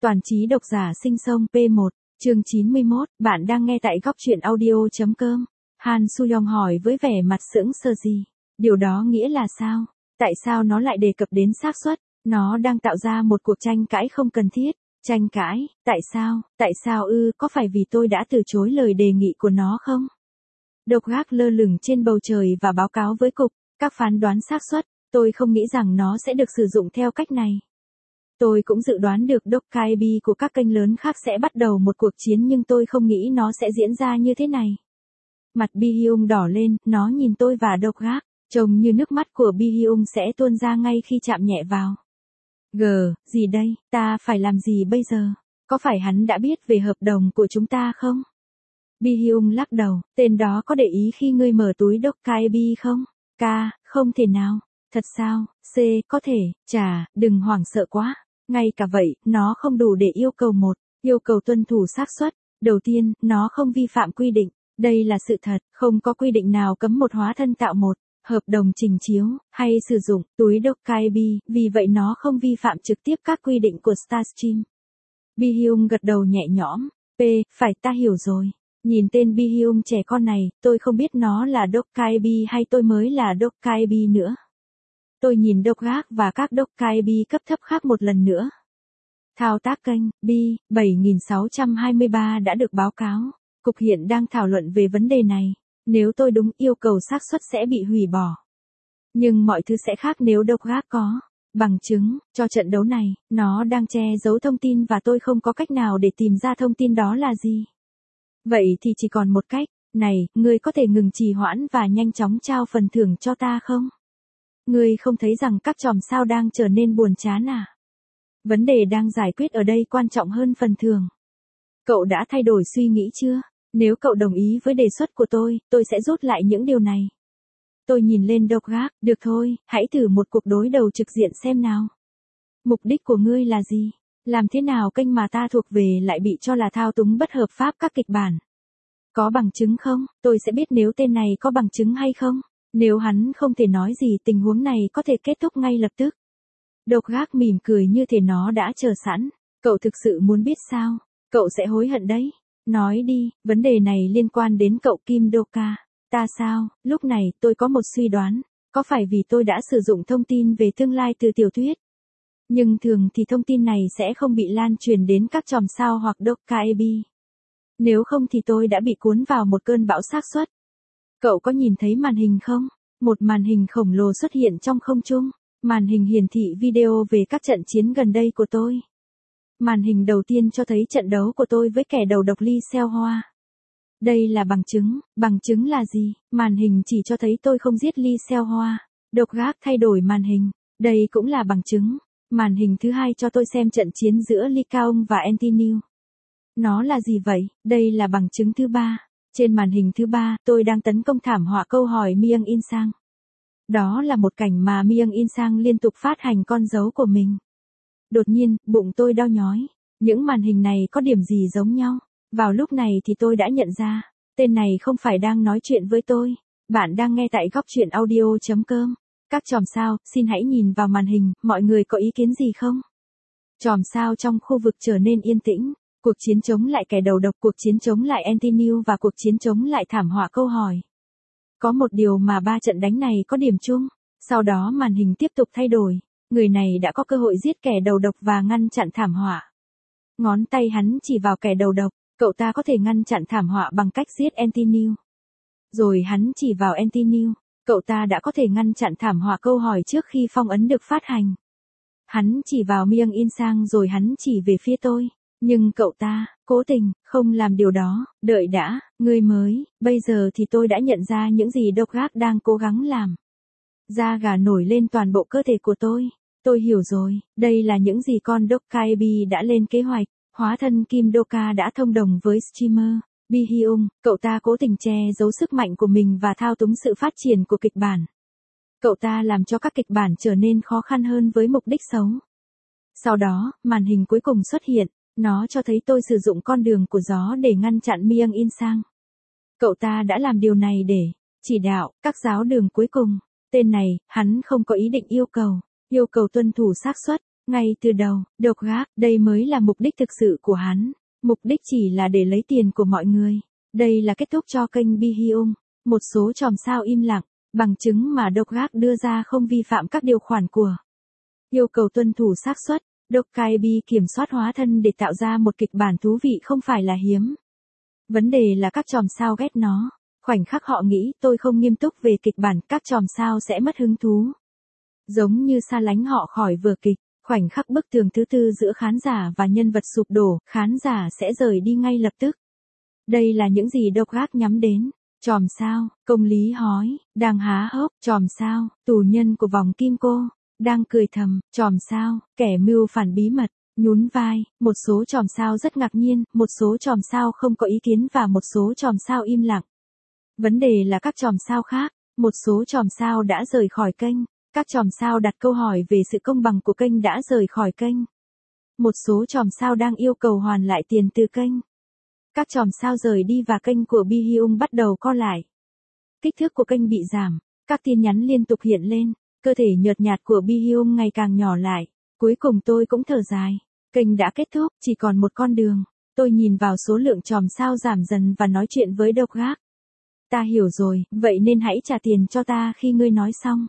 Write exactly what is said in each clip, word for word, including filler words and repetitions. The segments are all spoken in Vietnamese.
Toàn trí độc giả sinh sông pê một, chương chín mươi mốt, bạn đang nghe tại góc truyện audio.com. Han Soo-young hỏi với vẻ mặt sững sờ gì. Điều đó nghĩa là sao? Tại sao nó lại đề cập đến xác suất? Nó đang tạo ra một cuộc tranh cãi không cần thiết. Tranh cãi, tại sao, tại sao ư, có phải vì tôi đã từ chối lời đề nghị của nó không? Độc gác lơ lửng trên bầu trời và báo cáo với cục, các phán đoán xác suất, tôi không nghĩ rằng nó sẽ được sử dụng theo cách này. Tôi cũng dự đoán được Dokkaebi của các kênh lớn khác sẽ bắt đầu một cuộc chiến nhưng tôi không nghĩ nó sẽ diễn ra như thế này. Mặt Bi-hyung đỏ lên, nó nhìn tôi và độc gác, trông như nước mắt của Bi-hyung sẽ tuôn ra ngay khi chạm nhẹ vào. Gờ, gì đây, ta phải làm gì bây giờ? Có phải hắn đã biết về hợp đồng của chúng ta không? Bi-hyung lắc đầu, tên đó có để ý khi ngươi mở túi Dokkaebi không? K, không thể nào. Thật sao? C, có thể, chà, đừng hoảng sợ quá. Ngay cả vậy, nó không đủ để yêu cầu một, yêu cầu tuân thủ xác suất. Đầu tiên, nó không vi phạm quy định. Đây là sự thật, không có quy định nào cấm một hóa thân tạo một hợp đồng trình chiếu, hay sử dụng túi Dokkaebi, vì vậy nó không vi phạm trực tiếp các quy định của Starstream. Bi-hyung gật đầu nhẹ nhõm. P, phải, ta hiểu rồi. Nhìn tên Bi-hyung trẻ con này, tôi không biết nó là Dokkaebi hay tôi mới là Dokkaebi nữa. Tôi nhìn độc gác và các Dokkaebi cấp thấp khác một lần nữa. Thao tác kênh, B, bảy nghìn sáu trăm hai mươi ba đã được báo cáo. Cục hiện đang thảo luận về vấn đề này. Nếu tôi đúng, yêu cầu xác suất sẽ bị hủy bỏ. Nhưng mọi thứ sẽ khác nếu độc gác có bằng chứng cho trận đấu này. Nó đang che giấu thông tin và tôi không có cách nào để tìm ra thông tin đó là gì. Vậy thì chỉ còn một cách. Này, ngươi có thể ngừng trì hoãn và nhanh chóng trao phần thưởng cho ta không? Ngươi không thấy rằng các chòm sao đang trở nên buồn chán à? Vấn đề đang giải quyết ở đây quan trọng hơn phần thưởng. Cậu đã thay đổi suy nghĩ chưa? Nếu cậu đồng ý với đề xuất của tôi, tôi sẽ rút lại những điều này. Tôi nhìn lên độc gác, được thôi, hãy thử một cuộc đối đầu trực diện xem nào. Mục đích của ngươi là gì? Làm thế nào kênh mà ta thuộc về lại bị cho là thao túng bất hợp pháp các kịch bản? Có bằng chứng không? Tôi sẽ biết nếu tên này có bằng chứng hay không. Nếu hắn không thể nói gì, tình huống này có thể kết thúc ngay lập tức. Độc gác mỉm cười như thể nó đã chờ sẵn. Cậu thực sự muốn biết sao? Cậu sẽ hối hận đấy. Nói đi, vấn đề này liên quan đến cậu Kim Do-ka. Ta sao? Lúc này, tôi có một suy đoán. Có phải vì tôi đã sử dụng thông tin về tương lai từ tiểu thuyết? Nhưng thường thì thông tin này sẽ không bị lan truyền đến các chòm sao hoặc Dokkaebi. Nếu không thì tôi đã bị cuốn vào một cơn bão xác suất. Cậu có nhìn thấy màn hình không? Một màn hình khổng lồ xuất hiện trong không trung. Màn hình hiển thị video về các trận chiến gần đây của tôi. Màn hình đầu tiên cho thấy trận đấu của tôi với kẻ đầu độc Lee Seo-hwa. Đây là bằng chứng. Bằng chứng là gì? Màn hình chỉ cho thấy tôi không giết Lee Seo-hwa. Độc gác thay đổi màn hình. Đây cũng là bằng chứng. Màn hình thứ hai cho tôi xem trận chiến giữa Lee Kaung và Antinu. Nó là gì vậy? Đây là bằng chứng thứ ba. Trên màn hình thứ ba, tôi đang tấn công thảm họa câu hỏi Myung In Sang. Đó là một cảnh mà Myung In Sang liên tục phát hành con dấu của mình. Đột nhiên, bụng tôi đau nhói. Những màn hình này có điểm gì giống nhau? Vào lúc này thì tôi đã nhận ra, tên này không phải đang nói chuyện với tôi. Bạn đang nghe tại góc truyện audio.com. Các chòm sao, xin hãy nhìn vào màn hình, mọi người có ý kiến gì không? Chòm sao trong khu vực trở nên yên tĩnh. Cuộc chiến chống lại kẻ đầu độc, cuộc chiến chống lại Antinu và cuộc chiến chống lại thảm họa câu hỏi. Có một điều mà ba trận đánh này có điểm chung. Sau đó màn hình tiếp tục thay đổi. Người này đã có cơ hội giết kẻ đầu độc và ngăn chặn thảm họa. Ngón tay hắn chỉ vào kẻ đầu độc. Cậu ta có thể ngăn chặn thảm họa bằng cách giết Antinu. Rồi hắn chỉ vào Antinu. Cậu ta đã có thể ngăn chặn thảm họa câu hỏi trước khi phong ấn được phát hành. Hắn chỉ vào Myung In Sang rồi hắn chỉ về phía tôi. Nhưng cậu ta, cố tình, không làm điều đó. Đợi đã, ngươi mới, bây giờ thì tôi đã nhận ra những gì độc gác đang cố gắng làm. Da gà nổi lên toàn bộ cơ thể của tôi. Tôi hiểu rồi, đây là những gì con Dokkaebi đã lên kế hoạch. Hóa thân Kim Do-ka đã thông đồng với streamer, Bi-hyung, cậu ta cố tình che giấu sức mạnh của mình và thao túng sự phát triển của kịch bản. Cậu ta làm cho các kịch bản trở nên khó khăn hơn với mục đích xấu. Sau đó, màn hình cuối cùng xuất hiện. Nó cho thấy tôi sử dụng con đường của gió để ngăn chặn Myung In Sang. Cậu ta đã làm điều này để chỉ đạo các giáo đường cuối cùng. Tên này, hắn không có ý định yêu cầu, yêu cầu tuân thủ xác suất. Ngay từ đầu, độc gác, đây mới là mục đích thực sự của hắn. Mục đích chỉ là để lấy tiền của mọi người. Đây là kết thúc cho kênh Bi Hyung. Một số chòm sao im lặng, bằng chứng mà độc gác đưa ra không vi phạm các điều khoản của yêu cầu tuân thủ xác suất. Độc Cai Bi kiểm soát hóa thân để tạo ra một kịch bản thú vị không phải là hiếm. Vấn đề là các chòm sao ghét nó. Khoảnh khắc họ nghĩ tôi không nghiêm túc về kịch bản, các chòm sao sẽ mất hứng thú. Giống như xa lánh họ khỏi vở kịch, khoảnh khắc bức tường thứ tư giữa khán giả và nhân vật sụp đổ, khán giả sẽ rời đi ngay lập tức. Đây là những gì độc gác nhắm đến. Chòm sao, công lý hói, đang há hốc, chòm sao, tù nhân của vòng kim cô, đang cười thầm, chòm sao, kẻ mưu phản bí mật, nhún vai, một số chòm sao rất ngạc nhiên, một số chòm sao không có ý kiến và một số chòm sao im lặng. Vấn đề là các chòm sao khác, một số chòm sao đã rời khỏi kênh, các chòm sao đặt câu hỏi về sự công bằng của kênh đã rời khỏi kênh. Một số chòm sao đang yêu cầu hoàn lại tiền từ kênh. Các chòm sao rời đi và kênh của Bi Hyung bắt đầu co lại. Kích thước của kênh bị giảm, các tin nhắn liên tục hiện lên, cơ thể nhợt nhạt của Bi Hyung ngày càng nhỏ lại. Cuối cùng tôi cũng thở dài, kênh đã kết thúc, chỉ còn một con đường. Tôi nhìn vào số lượng chòm sao giảm dần và nói chuyện với độc gác. Ta hiểu rồi, vậy nên hãy trả tiền cho ta khi ngươi nói xong.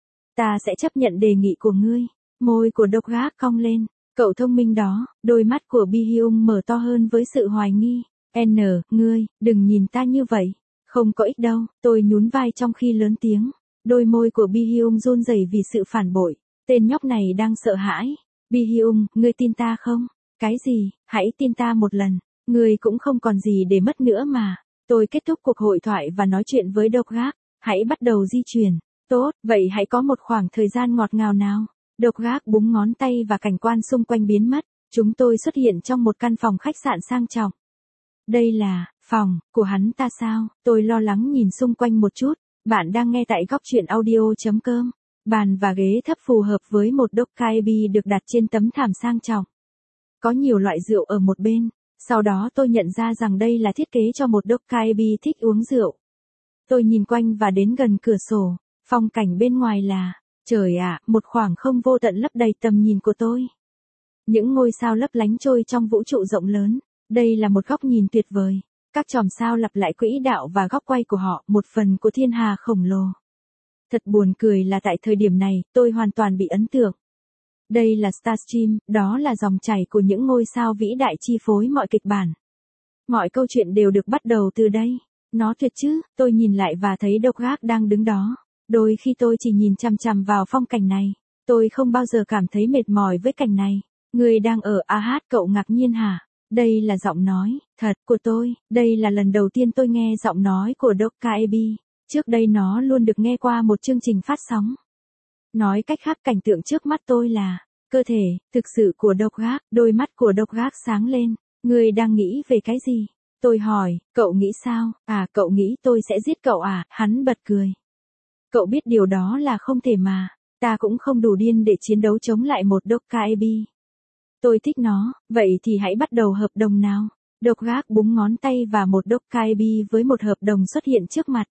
Ta sẽ chấp nhận đề nghị của ngươi. Môi của độc gác cong lên. Cậu thông minh đó. Đôi mắt của Bi Hyung mở to hơn với sự hoài nghi. N, ngươi, đừng nhìn ta như vậy. Không có ích đâu. Tôi nhún vai trong khi lớn tiếng. Đôi môi của Bi Hyung run rẩy vì sự phản bội. Tên nhóc này đang sợ hãi. Bi Hyung, ngươi tin ta không? Cái gì? Hãy tin ta một lần. Ngươi cũng không còn gì để mất nữa mà. Tôi kết thúc cuộc hội thoại và nói chuyện với độc gác. Hãy bắt đầu di chuyển. Tốt, vậy hãy có một khoảng thời gian ngọt ngào nào. Độc gác búng ngón tay và cảnh quan xung quanh biến mất. Chúng tôi xuất hiện trong một căn phòng khách sạn sang trọng. Đây là phòng của hắn ta sao? Tôi lo lắng nhìn xung quanh một chút. Bạn đang nghe tại góc truyện audio chấm com. Bàn và ghế thấp phù hợp với một Độc Cai Bi được đặt trên tấm thảm sang trọng. Có nhiều loại rượu ở một bên. Sau đó tôi nhận ra rằng đây là thiết kế cho một Độc Cai Bi thích uống rượu. Tôi nhìn quanh và đến gần cửa sổ. Phong cảnh bên ngoài là, trời ạ, một khoảng không vô tận lấp đầy tầm nhìn của tôi. Những ngôi sao lấp lánh trôi trong vũ trụ rộng lớn. Đây là một góc nhìn tuyệt vời. Các chòm sao lặp lại quỹ đạo và góc quay của họ, một phần của thiên hà khổng lồ. Thật buồn cười là tại thời điểm này, tôi hoàn toàn bị ấn tượng. Đây là Starstream, đó là dòng chảy của những ngôi sao vĩ đại chi phối mọi kịch bản. Mọi câu chuyện đều được bắt đầu từ đây. Nó tuyệt chứ, tôi nhìn lại và thấy độc gác đang đứng đó. Đôi khi tôi chỉ nhìn chằm chằm vào phong cảnh này. Tôi không bao giờ cảm thấy mệt mỏi với cảnh này. Người đang ở a hát, cậu ngạc nhiên hả? Đây là giọng nói, thật, của tôi. Đây là lần đầu tiên tôi nghe giọng nói của Độc Cai Bi. Trước đây nó luôn được nghe qua một chương trình phát sóng. Nói cách khác, cảnh tượng trước mắt tôi là cơ thể thực sự của độc gác. Đôi mắt của độc gác sáng lên. Người đang nghĩ về cái gì? Tôi hỏi, cậu nghĩ sao? À, cậu nghĩ tôi sẽ giết cậu à? Hắn bật cười. Cậu biết điều đó là không thể mà. Ta cũng không đủ điên để chiến đấu chống lại một Độc Cai Bi. Tôi thích nó, vậy thì hãy bắt đầu hợp đồng nào. Độc gác búng ngón tay và một Độc Cai Bi với một hợp đồng xuất hiện trước mặt.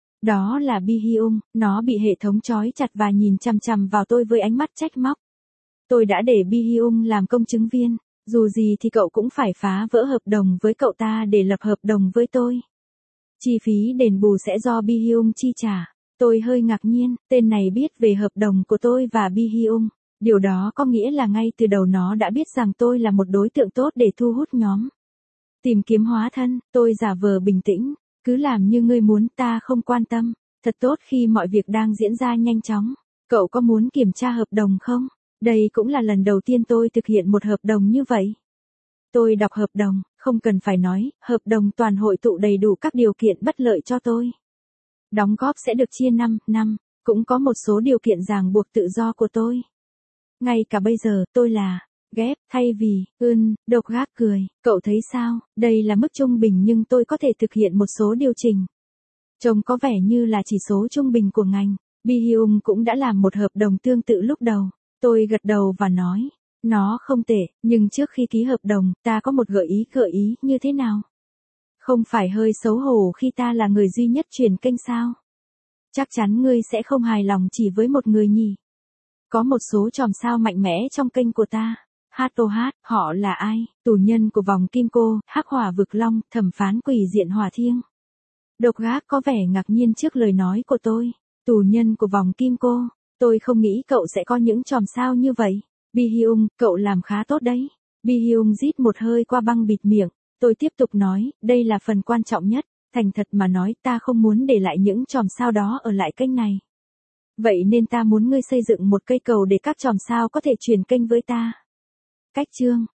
Đó là Bi Hyung, nó bị hệ thống trói chặt và nhìn chằm chằm vào tôi với ánh mắt trách móc. Tôi đã để Bi Hyung làm công chứng viên, dù gì thì cậu cũng phải phá vỡ hợp đồng với cậu ta để lập hợp đồng với tôi. Chi phí đền bù sẽ do Bi Hyung chi trả. Tôi hơi ngạc nhiên, tên này biết về hợp đồng của tôi và Bi Hyung. Điều đó có nghĩa là ngay từ đầu nó đã biết rằng tôi là một đối tượng tốt để thu hút nhóm. Tìm kiếm hóa thân, tôi giả vờ bình tĩnh. Cứ làm như ngươi muốn, ta không quan tâm. Thật tốt khi mọi việc đang diễn ra nhanh chóng. Cậu có muốn kiểm tra hợp đồng không? Đây cũng là lần đầu tiên tôi thực hiện một hợp đồng như vậy. Tôi đọc hợp đồng, không cần phải nói, hợp đồng toàn hội tụ đầy đủ các điều kiện bất lợi cho tôi. Đóng góp sẽ được chia năm năm, cũng có một số điều kiện ràng buộc tự do của tôi. Ngay cả bây giờ, tôi là ghép, thay vì, ưn, độc gác cười, cậu thấy sao, đây là mức trung bình nhưng tôi có thể thực hiện một số điều chỉnh. Trông có vẻ như là chỉ số trung bình của ngành. Bi Hyung cũng đã làm một hợp đồng tương tự lúc đầu. Tôi gật đầu và nói, nó không tệ, nhưng trước khi ký hợp đồng, ta có một gợi ý gợi ý như thế nào? Không phải hơi xấu hổ khi ta là người duy nhất truyền kênh sao? Chắc chắn ngươi sẽ không hài lòng chỉ với một người nhỉ? Có một số chòm sao mạnh mẽ trong kênh của ta. Hát ô hát, họ là ai? Tù nhân của vòng kim cô, hắc hỏa vực long, thẩm phán quỷ diện hỏa thiêng. Độc gác có vẻ ngạc nhiên trước lời nói của tôi. Tù nhân của vòng kim cô, tôi không nghĩ cậu sẽ có những chòm sao như vậy. Bi Hyung, cậu làm khá tốt đấy. Bi Hyung rít một hơi qua băng bịt miệng. Tôi tiếp tục nói, đây là phần quan trọng nhất. Thành thật mà nói, ta không muốn để lại những chòm sao đó ở lại kênh này. Vậy nên ta muốn ngươi xây dựng một cây cầu để các chòm sao có thể truyền kênh với ta. Cách chương